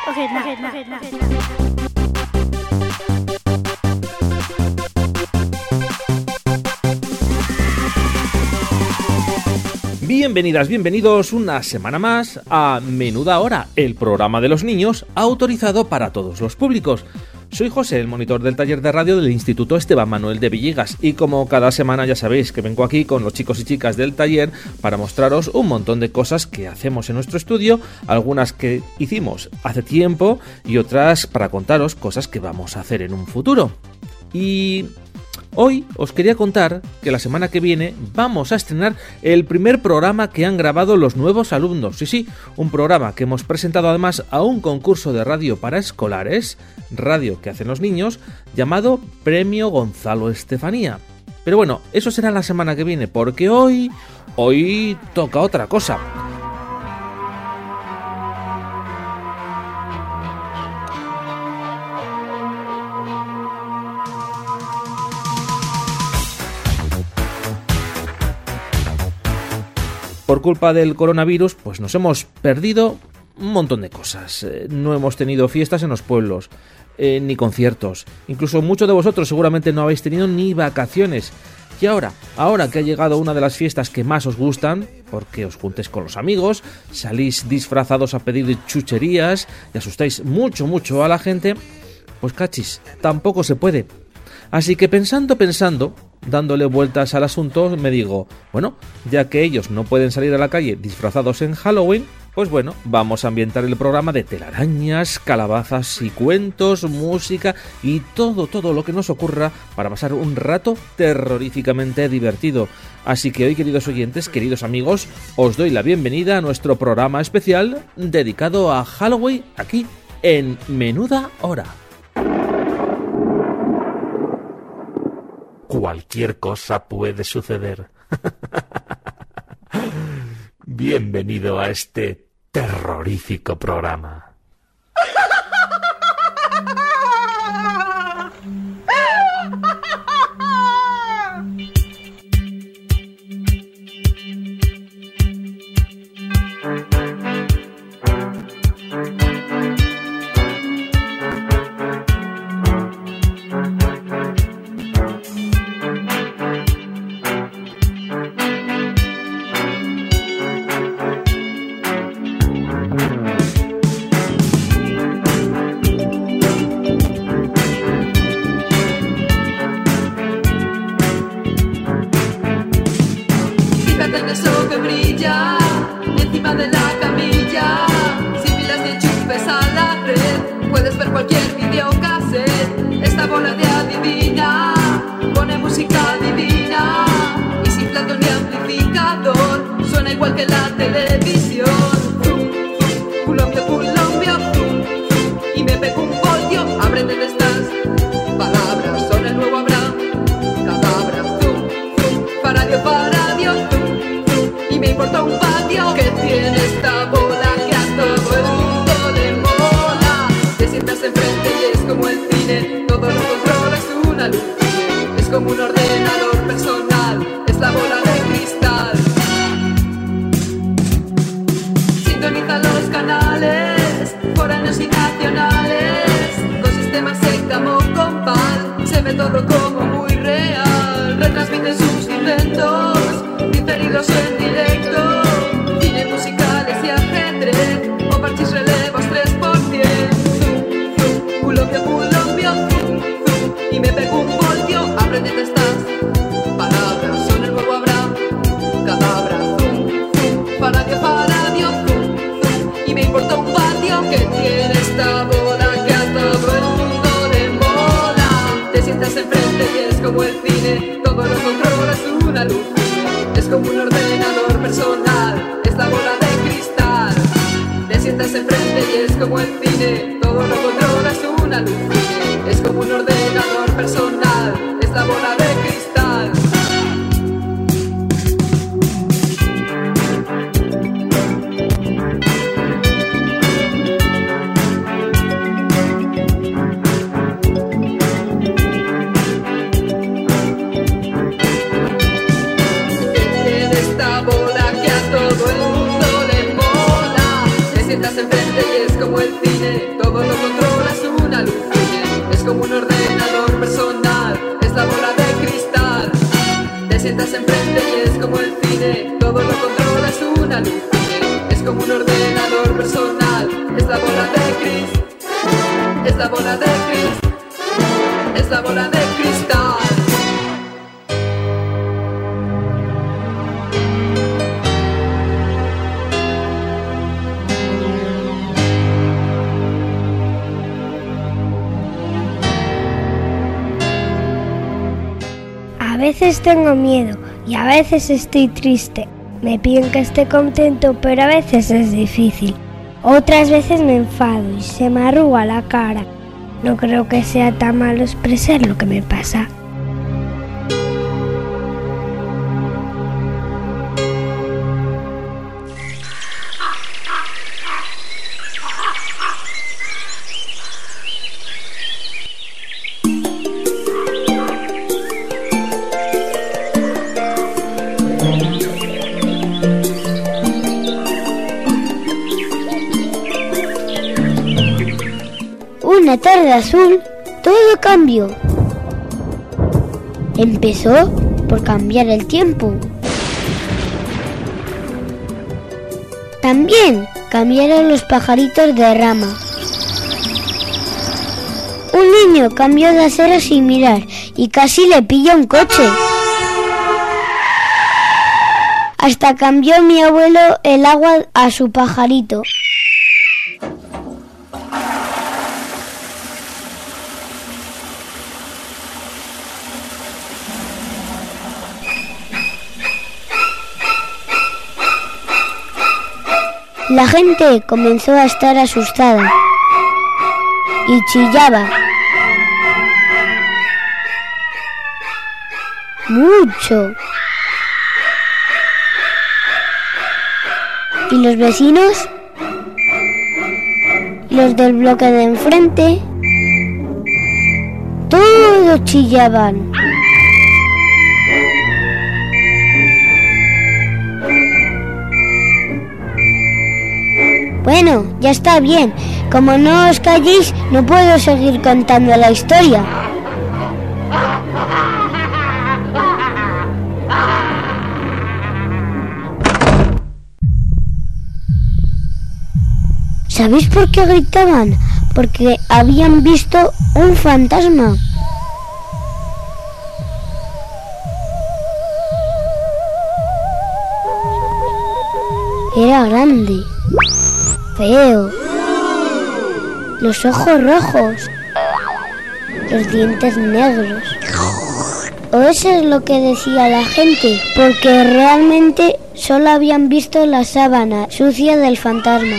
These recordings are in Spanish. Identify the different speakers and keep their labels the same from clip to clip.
Speaker 1: Bienvenidas, bienvenidos una semana más a Menuda Hora, el programa de los niños autorizado para todos los públicos. Soy José, el monitor del taller de radio del Instituto Esteban Manuel de Villegas, y como cada semana ya sabéis que vengo aquí con los chicos y chicas del taller para mostraros un montón de cosas que hacemos en nuestro estudio, algunas que hicimos hace tiempo y otras para contaros cosas que vamos a hacer en un futuro. Y hoy os quería contar que la semana que viene vamos a estrenar el primer programa que han grabado los nuevos alumnos. Sí, un programa que hemos presentado además a un concurso de radio para escolares, radio que hacen los niños, llamado Premio Gonzalo Estefanía. Pero bueno, eso será la semana que viene, porque hoy toca otra cosa. Por culpa del coronavirus, pues nos hemos perdido un montón de cosas. No hemos tenido fiestas en los pueblos, ni conciertos. Incluso muchos de vosotros seguramente no habéis tenido ni vacaciones. Y ahora que ha llegado una de las fiestas que más os gustan, porque os juntéis con los amigos, salís disfrazados a pedir chucherías y asustáis mucho a la gente, pues cachis, tampoco se puede. Así que pensando, dándole vueltas al asunto, me digo, bueno, ya que ellos no pueden salir a la calle disfrazados en Halloween, pues bueno, vamos a ambientar el programa de telarañas, calabazas y cuentos, música y todo lo que nos ocurra para pasar un rato terroríficamente divertido. Así que hoy, queridos oyentes, queridos amigos, os doy la bienvenida a nuestro programa especial dedicado a Halloween aquí en Menuda Hora.
Speaker 2: Cualquier cosa puede suceder. Bienvenido a este terrorífico programa.
Speaker 3: Enfrente y es como el cine. sientas enfrente y es como el cine, todo lo controlas una luz. Es como un ordenador personal, es la bola de Cris, es la bola de Cris, es la bola de cristal.
Speaker 4: A veces tengo miedo y a veces estoy triste. Me piden que esté contento, pero a veces es difícil. Otras veces me enfado y se me arruga la cara. No creo que sea tan malo expresar lo que me pasa. Una tarde azul, todo cambió. Empezó por cambiar el tiempo. También cambiaron los pajaritos de rama. Un niño cambió de acera sin mirar y casi le pilla un coche. Hasta cambió mi abuelo el agua a su pajarito. La gente comenzó a estar asustada y chillaba mucho. Y los vecinos, los del bloque de enfrente, todos chillaban. Bueno, ya está bien. Como no os calléis, no puedo seguir contando la historia. ¿Sabéis por qué gritaban? Porque habían visto un fantasma. Era grande, feo, los ojos rojos, los dientes negros. O eso es lo que decía la gente, porque realmente solo habían visto la sábana sucia del fantasma.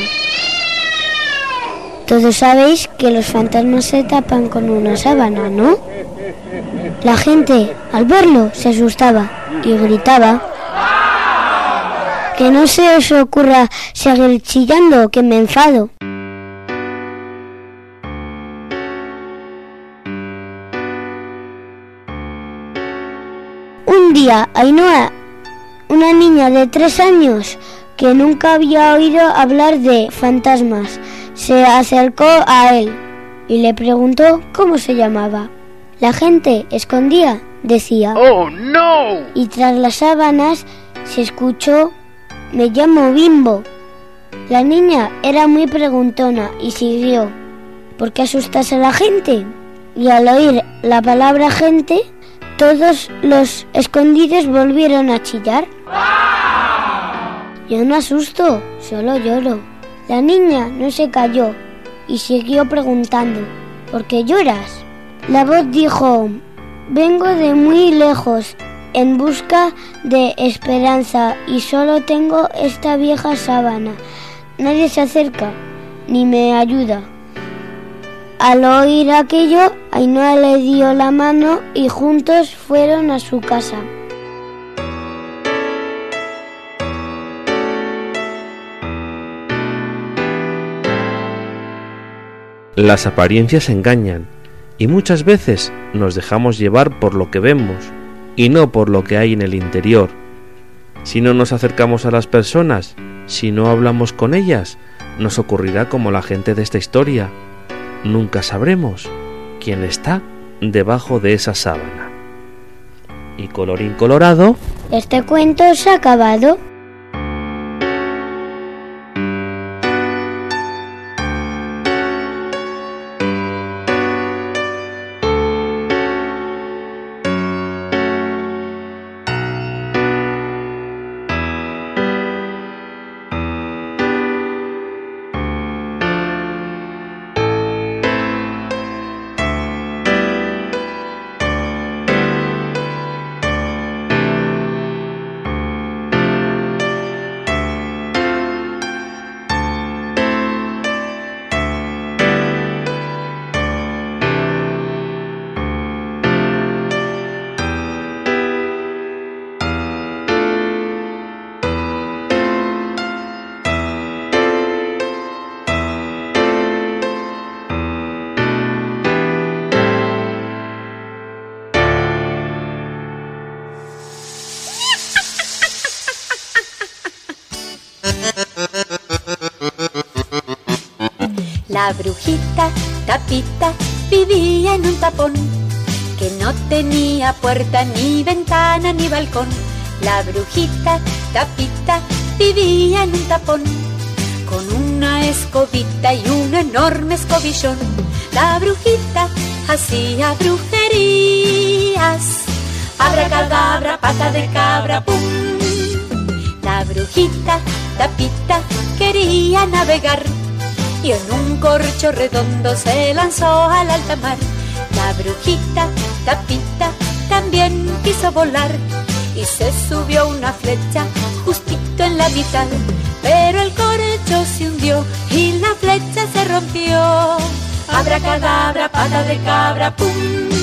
Speaker 4: Todos sabéis que los fantasmas se tapan con una sábana, ¿no? La gente, al verlo, se asustaba y gritaba. Que no se os ocurra seguir chillando, que me enfado. Un día, Ainhoa, una niña de 3 años que nunca había oído hablar de fantasmas, se acercó a él y le preguntó cómo se llamaba. La gente escondía, decía.
Speaker 5: ¡Oh, no!
Speaker 4: Y tras las sábanas se escuchó: me llamo Bimbo. La niña era muy preguntona y siguió: ¿por qué asustas a la gente? Y al oír la palabra gente, todos los escondidos volvieron a chillar. Yo no asusto, solo lloro. La niña no se calló y siguió preguntando: ¿por qué lloras? La voz dijo: vengo de muy lejos en busca de esperanza y solo tengo esta vieja sábana. Nadie se acerca ni me ayuda. Al oír aquello, Ainhoa le dio la mano y juntos fueron a su casa.
Speaker 1: Las apariencias engañan y muchas veces nos dejamos llevar por lo que vemos y no por lo que hay en el interior. Si no nos acercamos a las personas, si no hablamos con ellas, nos ocurrirá como la gente de esta historia. Nunca sabremos quién está debajo de esa sábana.
Speaker 5: Y colorín colorado,
Speaker 4: este cuento se ha acabado.
Speaker 6: La brujita Tapita vivía en un tapón que no tenía puerta, ni ventana, ni balcón. La brujita Tapita vivía en un tapón con una escobita y un enorme escobillón. La brujita hacía brujerías, abracadabra, pata de cabra, pum. La brujita Tapita quería navegar y en un corcho redondo se lanzó al alta mar. La brujita Tapita también quiso volar y se subió una flecha justito en la mitad, pero el corcho se hundió y la flecha se rompió. Abracadabra, pata de cabra, pum.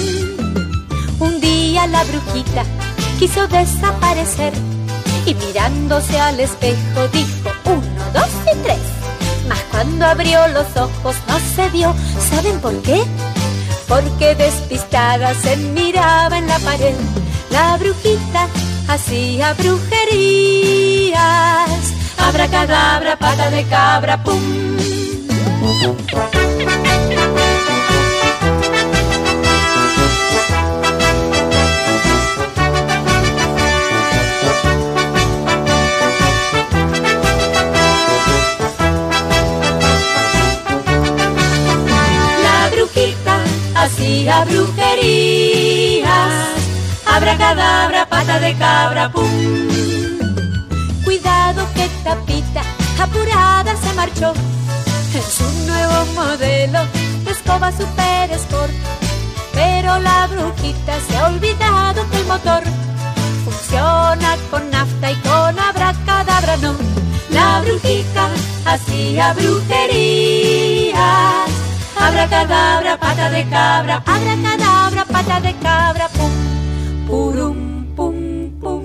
Speaker 6: Un día la brujita quiso desaparecer y mirándose al espejo dijo 1, 2 y 3. Mas cuando abrió los ojos no se vio. ¿Saben por qué? Porque despistada se miraba en la pared. La brujita hacía brujerías, abracadabra, pata de cabra, pum. Hacía brujerías, abracadabra, pata de cabra, pum. Cuidado que Tapita apurada se marchó en su nuevo modelo de escoba Super Sport. Pero la brujita se ha olvidado que el motor funciona con nafta y con abracadabra no. La brujita hacía brujerías, abracadabra, pata de cabra, abracadabra, pata de cabra, pum, purum, pum, pum.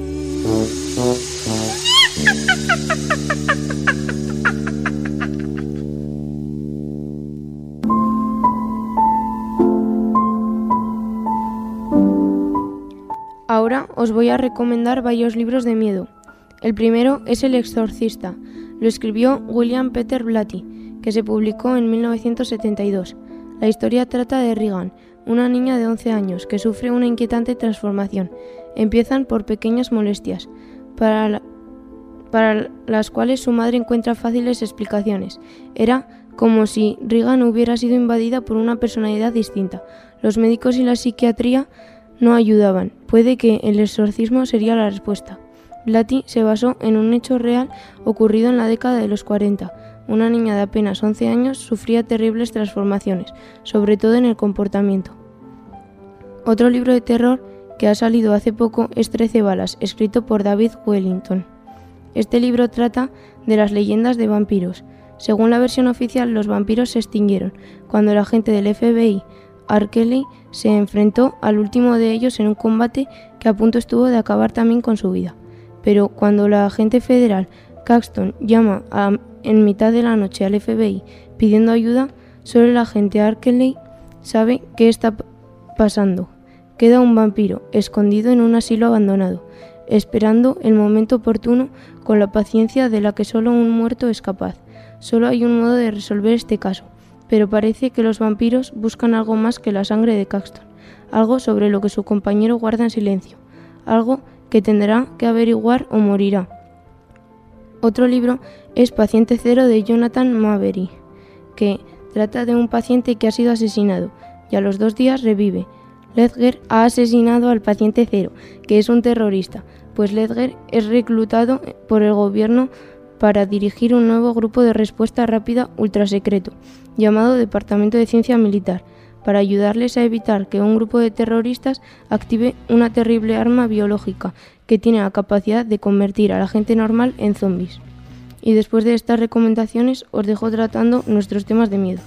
Speaker 7: Ahora os voy a recomendar varios libros de miedo. El primero es El exorcista. Lo escribió William Peter Blatty, que se publicó en 1972. La historia trata de Regan, una niña de 11 años que sufre una inquietante transformación. Empiezan por pequeñas molestias, para las cuales su madre encuentra fáciles explicaciones. Era como si Regan hubiera sido invadida por una personalidad distinta. Los médicos y la psiquiatría no ayudaban. Puede que el exorcismo sería la respuesta. Blatty se basó en un hecho real ocurrido en la década de los 40. Una niña de apenas 11 años sufría terribles transformaciones, sobre todo en el comportamiento. Otro libro de terror que ha salido hace poco es 13 balas, escrito por David Wellington. Este libro trata de las leyendas de vampiros. Según la versión oficial, los vampiros se extinguieron cuando el agente del FBI, Arkelley, se enfrentó al último de ellos en un combate que a punto estuvo de acabar también con su vida. Pero cuando la agente federal Caxton llama en mitad de la noche al FBI pidiendo ayuda, solo el agente Arkelley sabe qué está pasando. Queda un vampiro escondido en un asilo abandonado, esperando el momento oportuno con la paciencia de la que solo un muerto es capaz. Solo hay un modo de resolver este caso, pero parece que los vampiros buscan algo más que la sangre de Caxton, algo sobre lo que su compañero guarda en silencio, algo que tendrá que averiguar o morirá. Otro libro es Paciente Cero de Jonathan Mavery, que trata de un paciente que ha sido asesinado y a los 2 días revive. Ledger ha asesinado al paciente Cero, que es un terrorista, pues Ledger es reclutado por el gobierno para dirigir un nuevo grupo de respuesta rápida ultrasecreto, llamado Departamento de Ciencia Militar, para ayudarles a evitar que un grupo de terroristas active una terrible arma biológica que tiene la capacidad de convertir a la gente normal en zombies. Y después de estas recomendaciones os dejo tratando nuestros temas de miedo.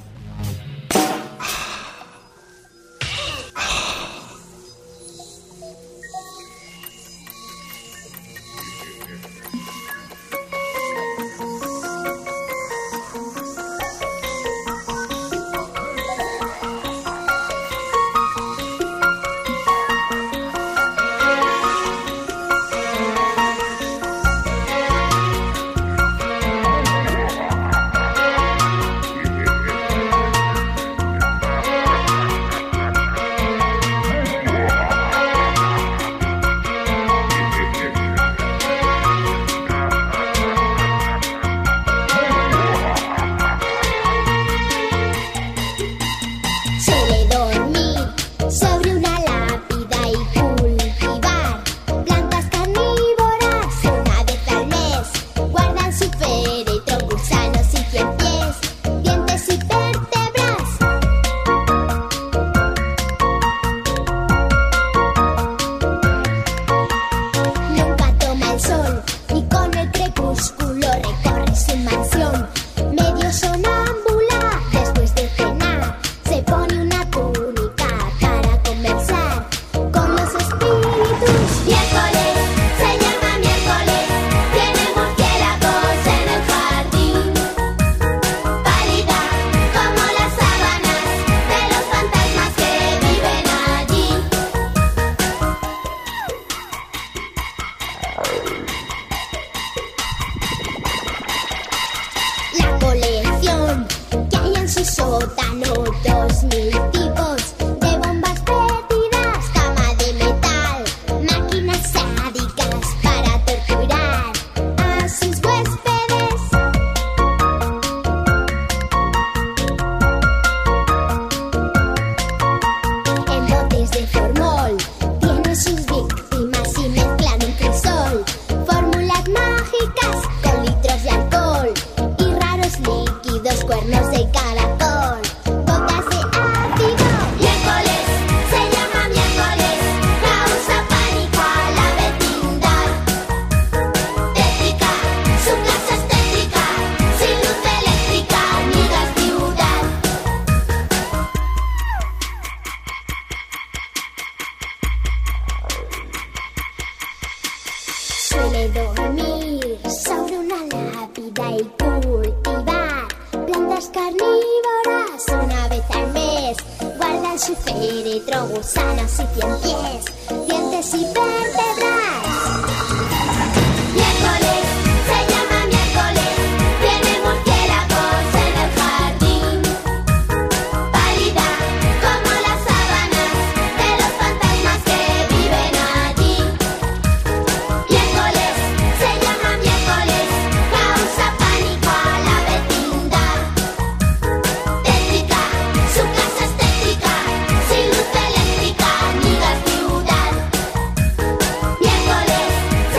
Speaker 5: Miércoles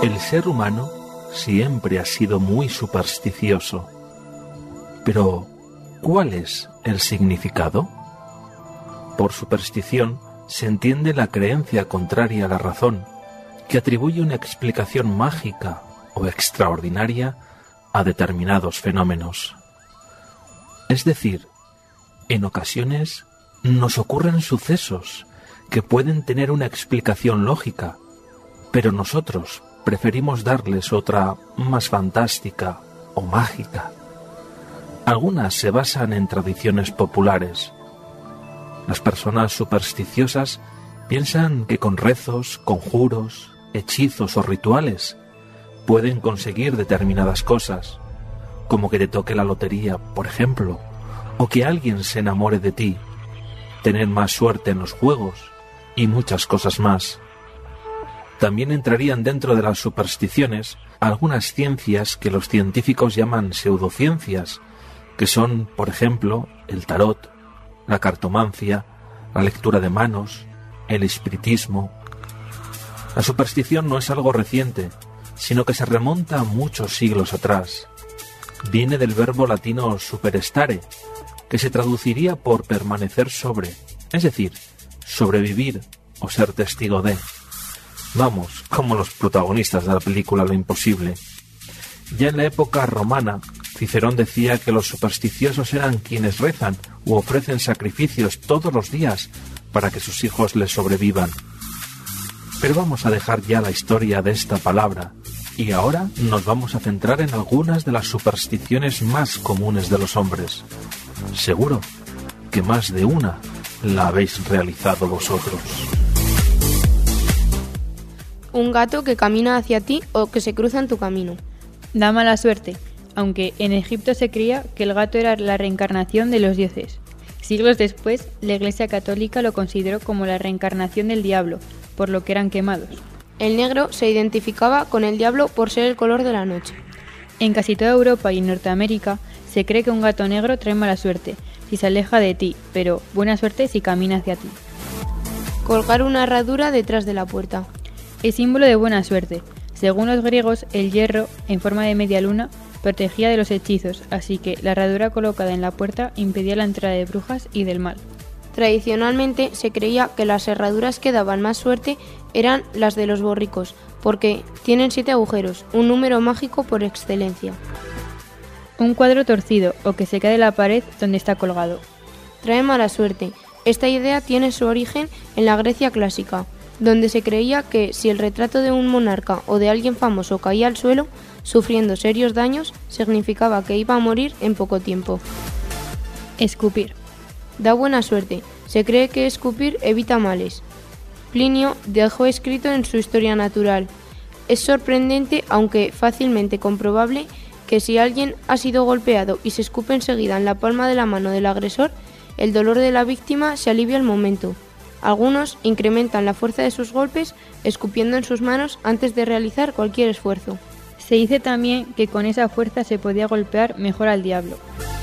Speaker 2: El ser humano siempre ha sido muy supersticioso. Pero, ¿cuál es el significado? Por superstición se entiende la creencia contraria a la razón, que atribuye una explicación mágica o extraordinaria a determinados fenómenos. Es decir, en ocasiones nos ocurren sucesos que pueden tener una explicación lógica, pero nosotros preferimos darles otra más fantástica o mágica. Algunas se basan en tradiciones populares. Las personas supersticiosas piensan que con rezos, conjuros, hechizos o rituales pueden conseguir determinadas cosas, como que te toque la lotería, por ejemplo, o que alguien se enamore de ti, tener más suerte en los juegos y muchas cosas más. También entrarían dentro de las supersticiones algunas ciencias que los científicos llaman pseudociencias, que son, por ejemplo, el tarot, la cartomancia, la lectura de manos, el espiritismo. La superstición no es algo reciente, sino que se remonta a muchos siglos atrás. Viene del verbo latino superestare, que se traduciría por permanecer sobre, es decir, sobrevivir o ser testigo de. Vamos, como los protagonistas de la película Lo Imposible. Ya en la época romana, Cicerón decía que los supersticiosos eran quienes rezan u ofrecen sacrificios todos los días para que sus hijos les sobrevivan. Pero vamos a dejar ya la historia de esta palabra y ahora nos vamos a centrar en algunas de las supersticiones más comunes de los hombres. Seguro que más de una la habéis realizado vosotros.
Speaker 7: Un gato que camina hacia ti o que se cruza en tu camino.
Speaker 5: Da mala suerte, aunque en Egipto se creía que el gato era la reencarnación de los dioses. Siglos después, la Iglesia Católica lo consideró como la reencarnación del diablo, por lo que eran quemados.
Speaker 7: El negro se identificaba con el diablo por ser el color de la noche.
Speaker 5: En casi toda Europa y en Norteamérica se cree que un gato negro trae mala suerte si se aleja de ti, pero buena suerte si camina hacia ti.
Speaker 7: Colgar una herradura detrás de la puerta.
Speaker 5: Es símbolo de buena suerte. Según los griegos, el hierro, en forma de media luna, protegía de los hechizos, así que la herradura colocada en la puerta impedía la entrada de brujas y del mal.
Speaker 7: Tradicionalmente se creía que las herraduras que daban más suerte eran las de los borricos, porque tienen 7 agujeros, un número mágico por excelencia.
Speaker 5: Un cuadro torcido o que se cae de la pared donde está colgado.
Speaker 7: Trae mala suerte. Esta idea tiene su origen en la Grecia clásica, donde se creía que si el retrato de un monarca o de alguien famoso caía al suelo, sufriendo serios daños, significaba que iba a morir en poco tiempo.
Speaker 5: Escupir.
Speaker 7: Da buena suerte. Se cree que escupir evita males. Plinio dejó escrito en su Historia Natural: es sorprendente, aunque fácilmente comprobable, que si alguien ha sido golpeado y se escupe enseguida en la palma de la mano del agresor, el dolor de la víctima se alivia al momento. Algunos incrementan la fuerza de sus golpes escupiendo en sus manos antes de realizar cualquier esfuerzo.
Speaker 5: Se dice también que con esa fuerza se podía golpear mejor al diablo.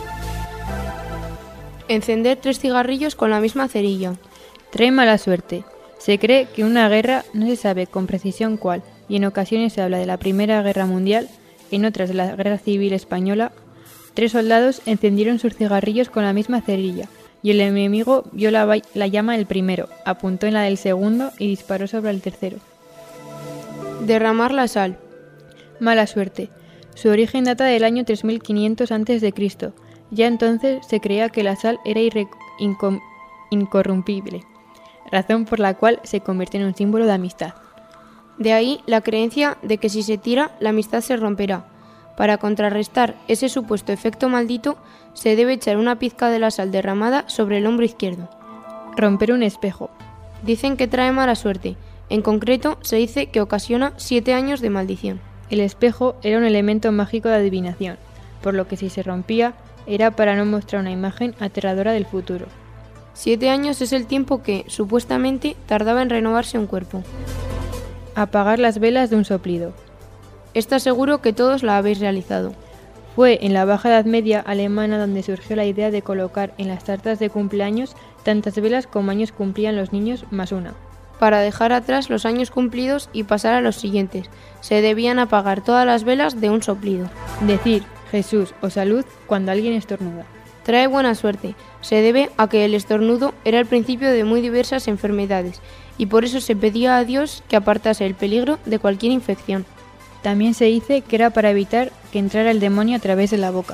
Speaker 7: Encender 3 cigarrillos con la misma cerilla.
Speaker 5: Trae mala suerte. Se cree que una guerra, no se sabe con precisión cuál, y en ocasiones se habla de la Primera Guerra Mundial, en otras de la Guerra Civil Española, 3 soldados encendieron sus cigarrillos con la misma cerilla, y el enemigo vio la llama del primero, apuntó en la del segundo y disparó sobre el tercero.
Speaker 7: Derramar la sal.
Speaker 5: Mala suerte. Su origen data del año 3500 a.C. Ya entonces se creía que la sal era incorrumpible, razón por la cual se convirtió en un símbolo de amistad.
Speaker 7: De ahí la creencia de que si se tira, la amistad se romperá. Para contrarrestar ese supuesto efecto maldito, se debe echar una pizca de la sal derramada sobre el hombro izquierdo.
Speaker 5: Romper un espejo.
Speaker 7: Dicen que trae mala suerte. En concreto, se dice que ocasiona 7 años de maldición.
Speaker 5: El espejo era un elemento mágico de adivinación, por lo que si se rompía, era para no mostrar una imagen aterradora del futuro.
Speaker 7: 7 años es el tiempo que, supuestamente, tardaba en renovarse un cuerpo.
Speaker 5: Apagar las velas de un soplido.
Speaker 7: Está seguro que todos la habéis realizado.
Speaker 5: Fue en la Baja Edad Media alemana donde surgió la idea de colocar en las tartas de cumpleaños tantas velas como años cumplían los niños más una.
Speaker 7: para dejar atrás los años cumplidos y pasar a los siguientes. Se debían apagar todas las velas de un soplido.
Speaker 5: Decir Jesús o salud cuando alguien estornuda.
Speaker 7: Trae buena suerte. Se debe a que el estornudo era el principio de muy diversas enfermedades y por eso se pedía a Dios que apartase el peligro de cualquier infección.
Speaker 5: También se dice que era para evitar que entrara el demonio a través de la boca.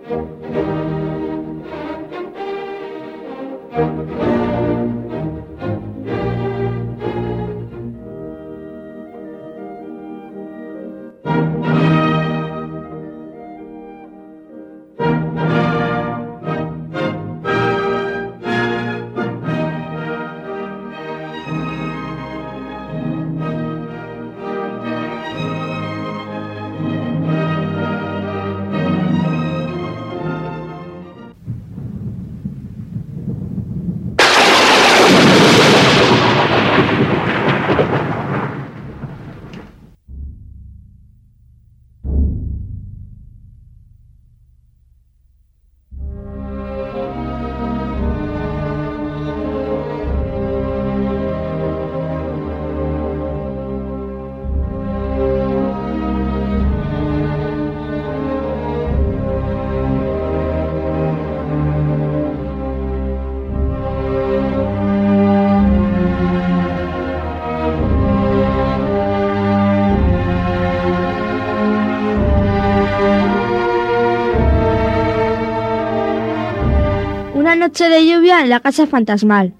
Speaker 8: Una noche de lluvia en la casa fantasmal.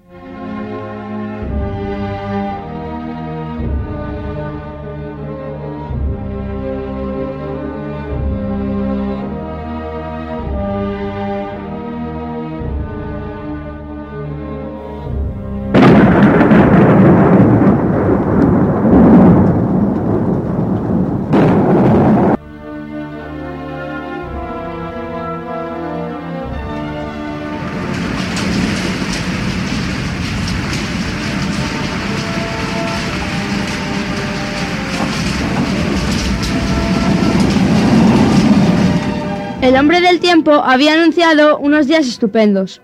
Speaker 8: El hombre del tiempo había anunciado unos días estupendos.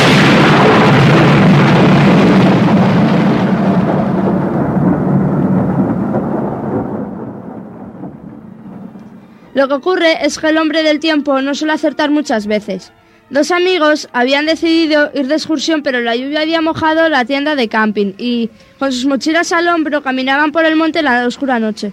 Speaker 8: Lo que ocurre es que el hombre del tiempo no suele acertar muchas veces. Dos amigos habían decidido ir de excursión, pero la lluvia había mojado la tienda de camping y, con sus mochilas al hombro, caminaban por el monte en la oscura noche.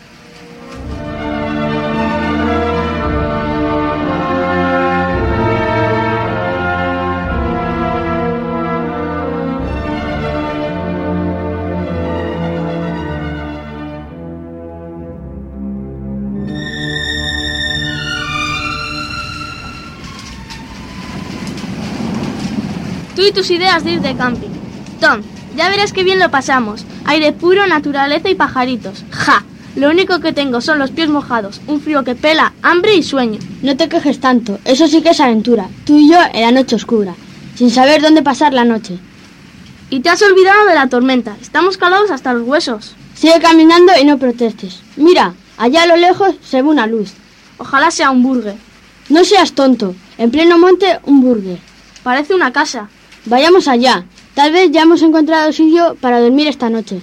Speaker 9: Tú y tus ideas de ir de camping. Tom, ya verás qué bien lo pasamos. Aire puro, naturaleza y pajaritos. ¡Ja! Lo único que tengo son los pies mojados, un frío que pela, hambre y sueño.
Speaker 10: No te quejes tanto, eso sí que es aventura. Tú y yo en la noche oscura, sin saber dónde pasar la noche.
Speaker 9: Y te has olvidado de la tormenta. Estamos calados hasta los huesos.
Speaker 10: Sigue caminando y no protestes. Mira, allá a lo lejos se ve una luz.
Speaker 9: Ojalá sea un burger.
Speaker 10: No seas tonto. En pleno monte, un burger.
Speaker 9: Parece una casa.
Speaker 10: Vayamos allá. Tal vez ya hemos encontrado sitio para dormir esta noche.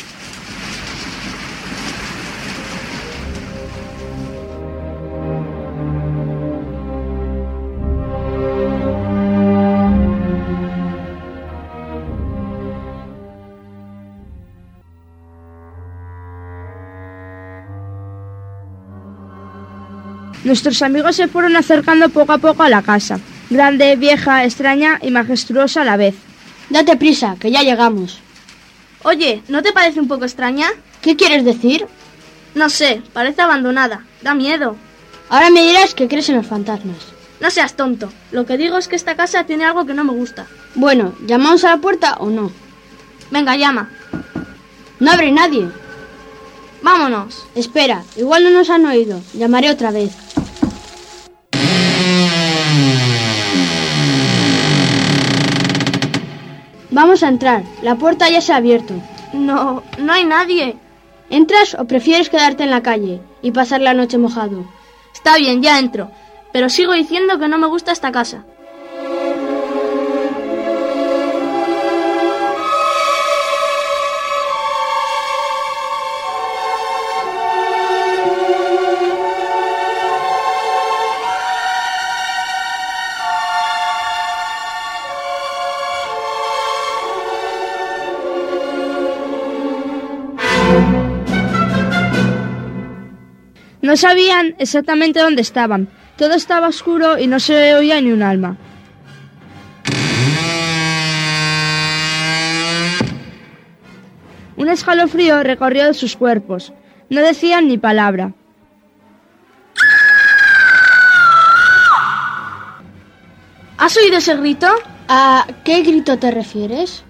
Speaker 8: Nuestros amigos se fueron acercando poco a poco a la casa. Grande, vieja, extraña y majestuosa a la vez.
Speaker 10: Date prisa, que ya llegamos.
Speaker 9: Oye, ¿no te parece un poco extraña?
Speaker 10: ¿Qué quieres decir?
Speaker 9: No sé, parece abandonada. Da miedo.
Speaker 10: Ahora me dirás que crees en los fantasmas.
Speaker 9: No seas tonto. Lo que digo es que esta casa tiene algo que no me gusta.
Speaker 10: Bueno, ¿llamamos a la puerta o no?
Speaker 9: Venga, llama.
Speaker 10: No abre nadie.
Speaker 9: Vámonos.
Speaker 10: Espera, igual no nos han oído. Llamaré otra vez. Vamos a entrar. La puerta ya se ha abierto.
Speaker 9: No hay nadie.
Speaker 10: ¿Entras o prefieres quedarte en la calle y pasar la noche mojado?
Speaker 9: Está bien, ya entro. Pero sigo diciendo que no me gusta esta casa.
Speaker 8: No sabían exactamente dónde estaban, Todo estaba oscuro y no se oía ni un alma. Un escalofrío recorrió sus cuerpos. No decían ni palabra.
Speaker 9: ¿Has oído ese grito?
Speaker 10: ¿A qué grito te refieres?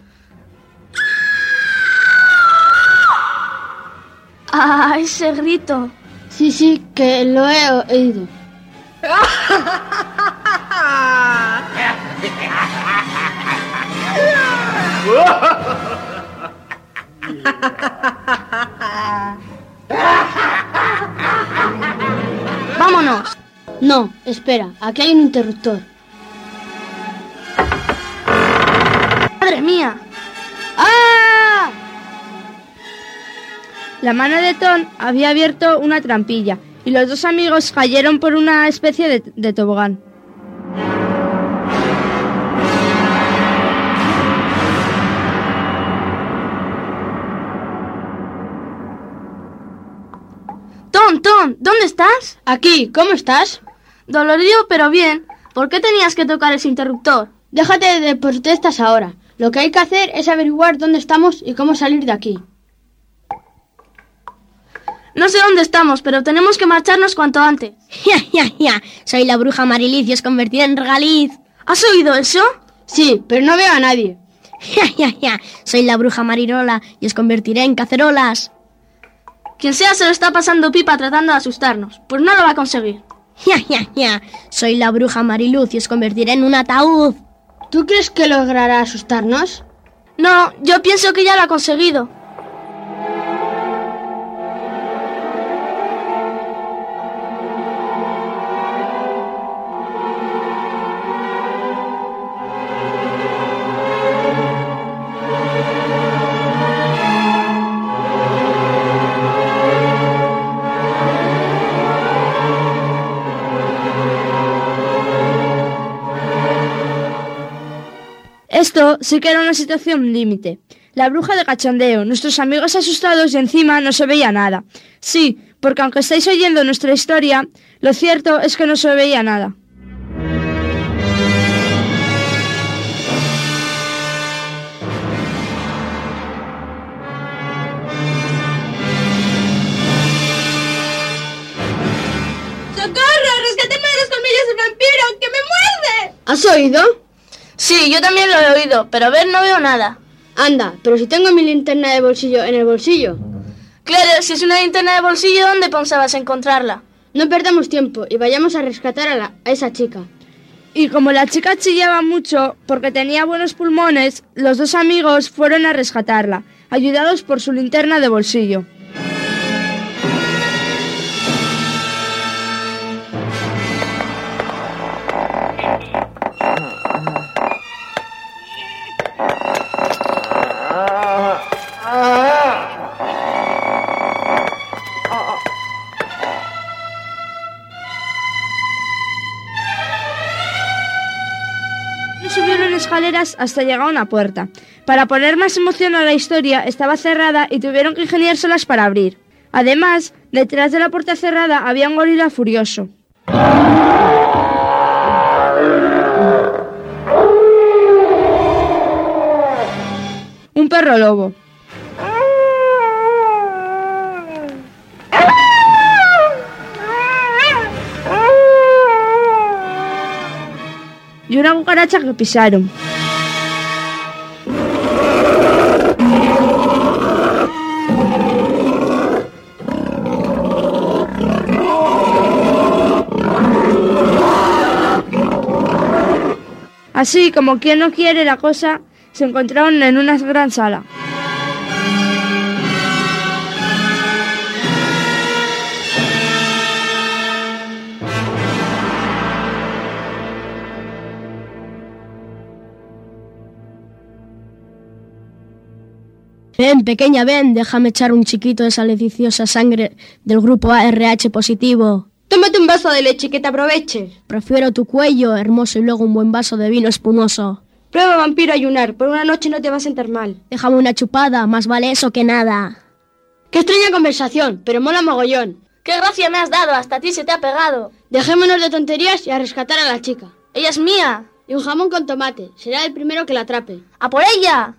Speaker 9: Ah, ese grito.
Speaker 10: Sí, que lo he oído.
Speaker 9: ¡Vámonos!
Speaker 10: No, espera, aquí hay un interruptor.
Speaker 9: ¡Madre mía!
Speaker 10: ¡Ah!
Speaker 8: La mano de Tom había abierto una trampilla y los dos amigos cayeron por una especie de tobogán.
Speaker 9: Tom, ¿dónde estás?
Speaker 10: Aquí, ¿cómo estás?
Speaker 9: Dolorido, pero bien. ¿Por qué tenías que tocar ese interruptor?
Speaker 10: Déjate de protestas ahora. Lo que hay que hacer es averiguar dónde estamos y cómo salir de aquí.
Speaker 9: No sé dónde estamos, pero tenemos que marcharnos cuanto antes.
Speaker 11: Ya. Soy la bruja Mariliz y os convertiré en regaliz.
Speaker 9: ¿Has oído eso?
Speaker 10: Sí, pero no veo a nadie.
Speaker 11: Ya. Soy la bruja Marirola y os convertiré en cacerolas.
Speaker 9: Quien sea se lo está pasando pipa tratando de asustarnos. Pues no lo va a conseguir.
Speaker 11: Ya. Soy la bruja Mariluz y os convertiré en un ataúd.
Speaker 10: ¿Tú crees que logrará asustarnos?
Speaker 9: No, yo pienso que ya lo ha conseguido.
Speaker 8: Esto sí que era una situación límite. La bruja de cachondeo, nuestros amigos asustados y encima no se veía nada. Sí, porque aunque estáis oyendo nuestra historia, lo cierto es que no se veía nada.
Speaker 9: ¡Socorro! ¡Rescáteme de los colmillos del vampiro! ¡Que me muerde!
Speaker 10: ¿Has oído?
Speaker 9: Sí, yo también lo he oído, pero ver no veo nada.
Speaker 10: Anda, pero si tengo mi linterna de bolsillo en el bolsillo.
Speaker 9: Claro, si es una linterna de bolsillo, ¿dónde pensabas encontrarla?
Speaker 10: No perdamos tiempo y vayamos a rescatar a esa chica.
Speaker 8: Y como la chica chillaba mucho porque tenía buenos pulmones, los dos amigos fueron a rescatarla, ayudados por su linterna de bolsillo. Subieron escaleras hasta llegar a una puerta. Para poner más emoción a la historia, estaba cerrada y tuvieron que ingeniárselas para abrir. Además, detrás de la puerta cerrada había un gorila furioso. Un perro lobo. Y una cucaracha que pisaron. Así como quien no quiere la cosa, se encontraron en una gran sala.
Speaker 11: Ven, pequeña, ven, déjame echar un chiquito de esa deliciosa sangre del grupo ARH positivo.
Speaker 10: Tómate un vaso de leche que te aproveche.
Speaker 11: Prefiero tu cuello, hermoso, y luego un buen vaso de vino espumoso.
Speaker 10: Prueba, vampiro, ayunar. Por una noche no te va a sentar mal.
Speaker 11: Déjame una chupada, más vale eso que nada.
Speaker 10: Qué extraña conversación, pero mola mogollón.
Speaker 9: ¡Qué gracia me has dado! Hasta a ti se te ha pegado.
Speaker 10: Dejémonos de tonterías y a rescatar a la chica.
Speaker 9: ¡Ella es mía!
Speaker 10: Y un jamón con tomate. Será el primero que la atrape.
Speaker 9: ¡A por ella!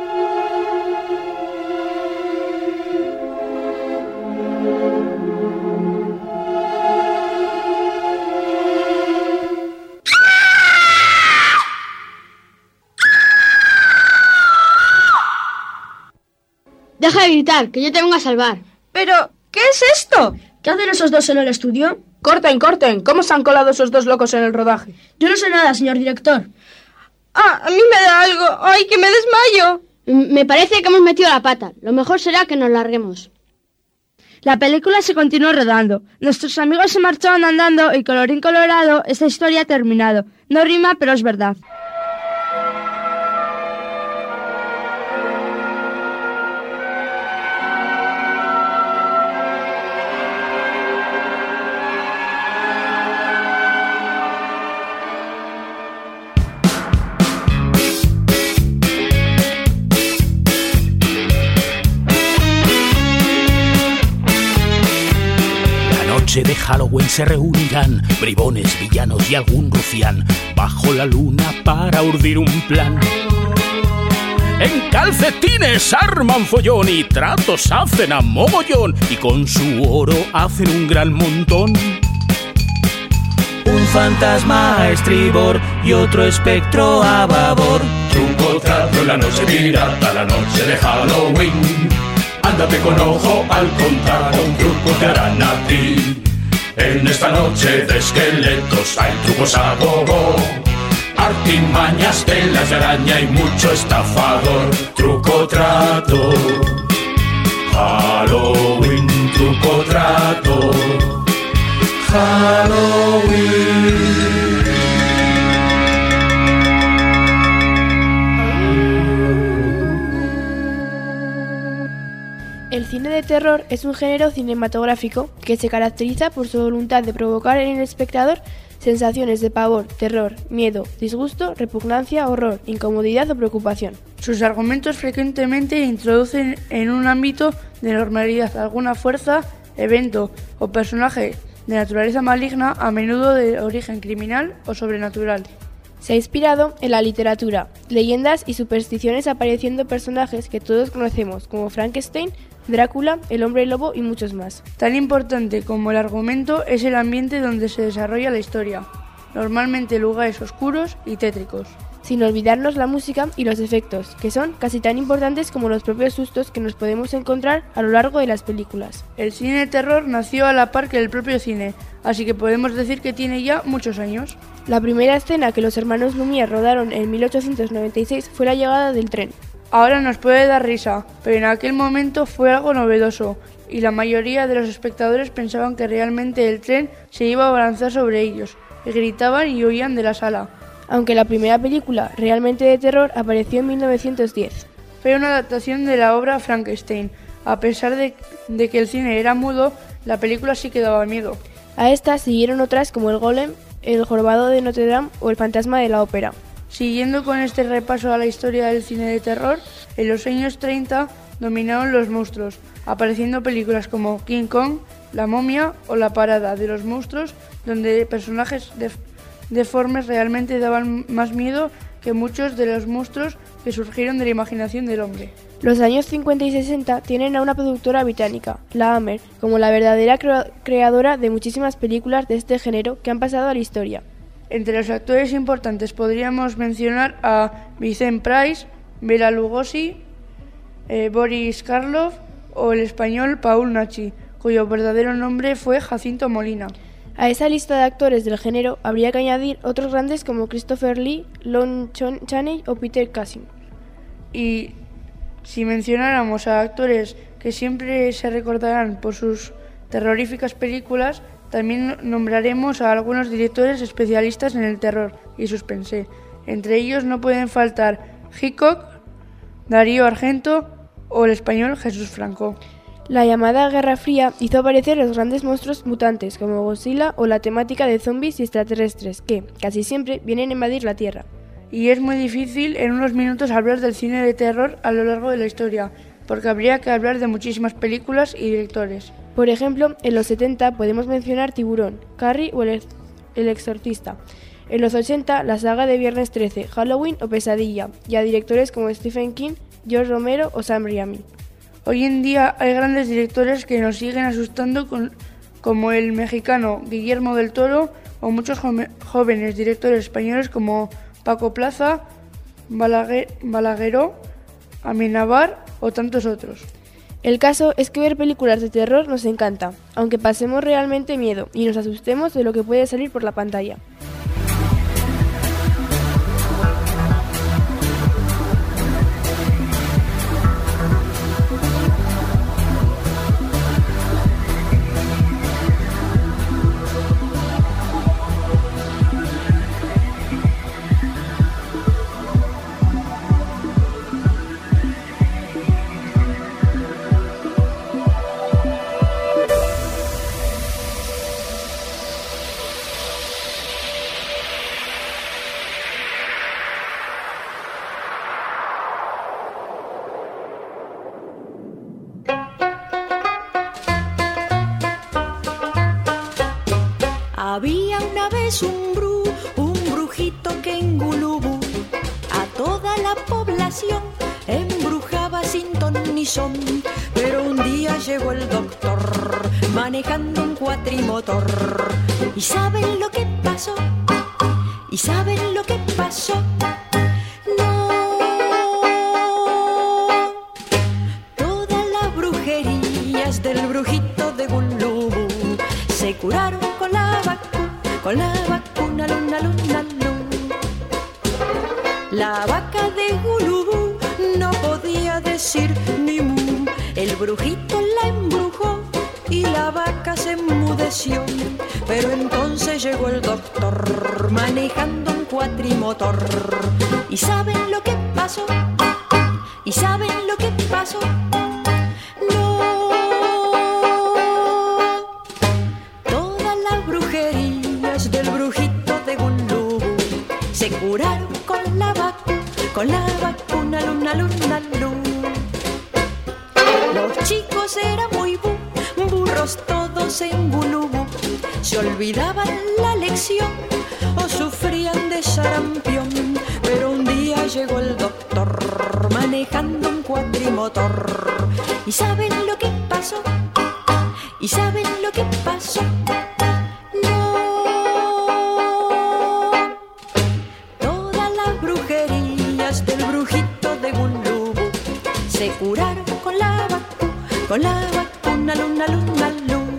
Speaker 10: Deja de gritar, que yo te vengo a salvar.
Speaker 8: Pero, ¿qué es esto?
Speaker 11: ¿Qué hacen esos dos en el estudio?
Speaker 8: Corten, corten. ¿Cómo se han colado esos dos locos en el rodaje?
Speaker 11: Yo no sé nada, señor director.
Speaker 8: Ah, a mí me da algo. ¡Ay, que me desmayo!
Speaker 10: Me parece que hemos metido la pata. Lo mejor será que nos larguemos.
Speaker 8: La película se continuó rodando. Nuestros amigos se marchaban andando y colorín colorado, esta historia ha terminado. No rima, pero es verdad.
Speaker 12: De Halloween se reunirán bribones, villanos y algún rufián bajo la luna para urdir un plan. En calcetines arman follón y tratos hacen a mogollón y con su oro hacen un gran montón.
Speaker 13: Un fantasma a estribor y otro espectro a babor.
Speaker 14: Truco, trato en la noche pirata, la noche de Halloween. Ándate con ojo al contar, un truco te harán a ti. En esta noche de esqueletos hay trucos a gogo, artimañas, telas de araña y mucho estafador. Truco, trato, Halloween, truco, trato, Halloween.
Speaker 7: El cine de terror es un género cinematográfico que se caracteriza por su voluntad de provocar en el espectador sensaciones de pavor, terror, miedo, disgusto, repugnancia, horror, incomodidad o preocupación.
Speaker 8: Sus argumentos frecuentemente introducen en un ámbito de normalidad alguna fuerza, evento o personaje de naturaleza maligna, a menudo de origen criminal o sobrenatural.
Speaker 7: Se ha inspirado en la literatura, leyendas y supersticiones apareciendo personajes que todos conocemos como Frankenstein, Drácula, el hombre lobo y muchos más.
Speaker 8: Tan importante como el argumento es el ambiente donde se desarrolla la historia, normalmente lugares oscuros y tétricos.
Speaker 7: Sin olvidarnos la música y los efectos, que son casi tan importantes como los propios sustos que nos podemos encontrar a lo largo de las películas.
Speaker 8: El cine de terror nació a la par que el propio cine, así que podemos decir que tiene ya muchos años.
Speaker 7: La primera escena que los hermanos Lumière rodaron en 1896 fue la llegada del tren.
Speaker 8: Ahora nos puede dar risa, pero en aquel momento fue algo novedoso, y la mayoría de los espectadores pensaban que realmente el tren se iba a abalanzar sobre ellos, y gritaban y huían de la sala.
Speaker 7: Aunque la primera película realmente de terror apareció en 1910.
Speaker 8: Fue una adaptación de la obra Frankenstein. A pesar de que el cine era mudo, la película sí que daba miedo.
Speaker 7: A esta siguieron otras como El Golem, El jorobado de Notre Dame o El fantasma de la ópera.
Speaker 8: Siguiendo con este repaso a la historia del cine de terror, en los años 30 dominaron los monstruos, apareciendo películas como King Kong, La momia o La parada de los monstruos, donde personajes deformes realmente daban más miedo que muchos de los monstruos que surgieron de la imaginación del hombre.
Speaker 7: Los años 50 y 60 tienen a una productora británica, la Hammer, como la verdadera creadora de muchísimas películas de este género que han pasado a la historia.
Speaker 8: Entre los actores importantes podríamos mencionar a Vincent Price, Bela Lugosi, Boris Karloff o el español Paul Naschy, cuyo verdadero nombre fue Jacinto Molina.
Speaker 7: A esa lista de actores del género habría que añadir otros grandes como Christopher Lee, Lon Chaney o Peter Cushing.
Speaker 8: Y si mencionáramos a actores que siempre se recordarán por sus terroríficas películas, también nombraremos a algunos directores especialistas en el terror y suspense. Entre ellos no pueden faltar Hitchcock, Darío Argento o el español Jesús Franco.
Speaker 7: La llamada Guerra Fría hizo aparecer los grandes monstruos mutantes como Godzilla o la temática de zombies y extraterrestres que, casi siempre, vienen a invadir la Tierra.
Speaker 8: Y es muy difícil en unos minutos hablar del cine de terror a lo largo de la historia, porque habría que hablar de muchísimas películas y directores.
Speaker 7: Por ejemplo, en los 70 podemos mencionar Tiburón, Carrie o El Exorcista. En los 80, la saga de Viernes 13, Halloween o Pesadilla, y a directores como Stephen King, George Romero o Sam Raimi.
Speaker 15: Hoy en día hay grandes directores que nos siguen asustando como el mexicano Guillermo del Toro o muchos jóvenes directores españoles como Paco Plaza, Balagueró, Amenábar o tantos otros.
Speaker 7: El caso es que ver películas de terror nos encanta, aunque pasemos realmente miedo y nos asustemos de lo que puede salir por la pantalla.
Speaker 6: Había una vez un brujito que en Gulubú a toda la población embrujaba sin ton ni son. Pero un día llegó el doctor manejando un cuatrimotor. ¿Y saben lo que pasó? ¿Y saben lo que pasó? No. Todas las brujerías del brujito de Gulubú se curaron con la vacuna, luna, luna, luna. La vaca de Gulubú no podía decir ni mu. El brujito la embrujó y la vaca se enmudeció. Pero entonces llegó el doctor manejando un cuatrimotor. ¿Y saben lo que pasó? ¿Y saben lo que pasó? Del brujito de Gulubú se curaron con la vacuna, luna, luna, luna. Los chicos eran muy burros todos en Gulubú, se olvidaban la lección o sufrían de sarampión. Pero un día llegó el doctor manejando un cuatrimotor. ¿Y saben lo que pasó? ¿Y saben lo que pasó? Del brujito de Gulubú se curaron con la vacuna, luna, luna, luna.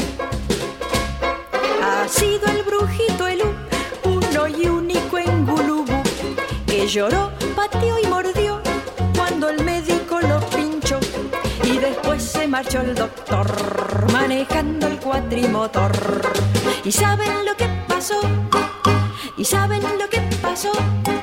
Speaker 6: Ha sido el brujito el uno y único en Gulubú que lloró, pateó y mordió cuando el médico lo pinchó. Y después se marchó el doctor manejando el cuatrimotor. ¿Y saben lo que pasó? ¿Y saben lo que pasó?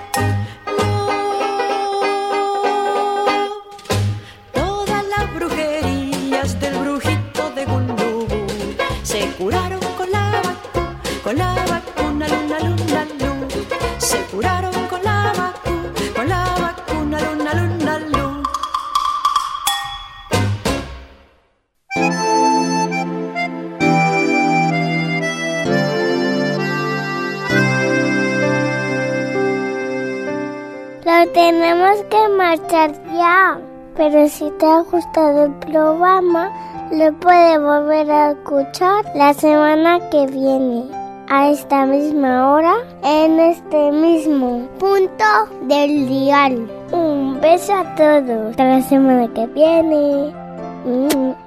Speaker 6: Del brujito de Gulubú se curaron con la vacuna, luna, luna, luna. Se curaron con la vacuna, luna, luna, luna.
Speaker 4: Lo tenemos que marchar ya. Pero si te ha gustado el programa, lo puedes volver a escuchar la semana que viene, a esta misma hora, en este mismo punto del dial. Un beso a todos. Hasta la semana que viene.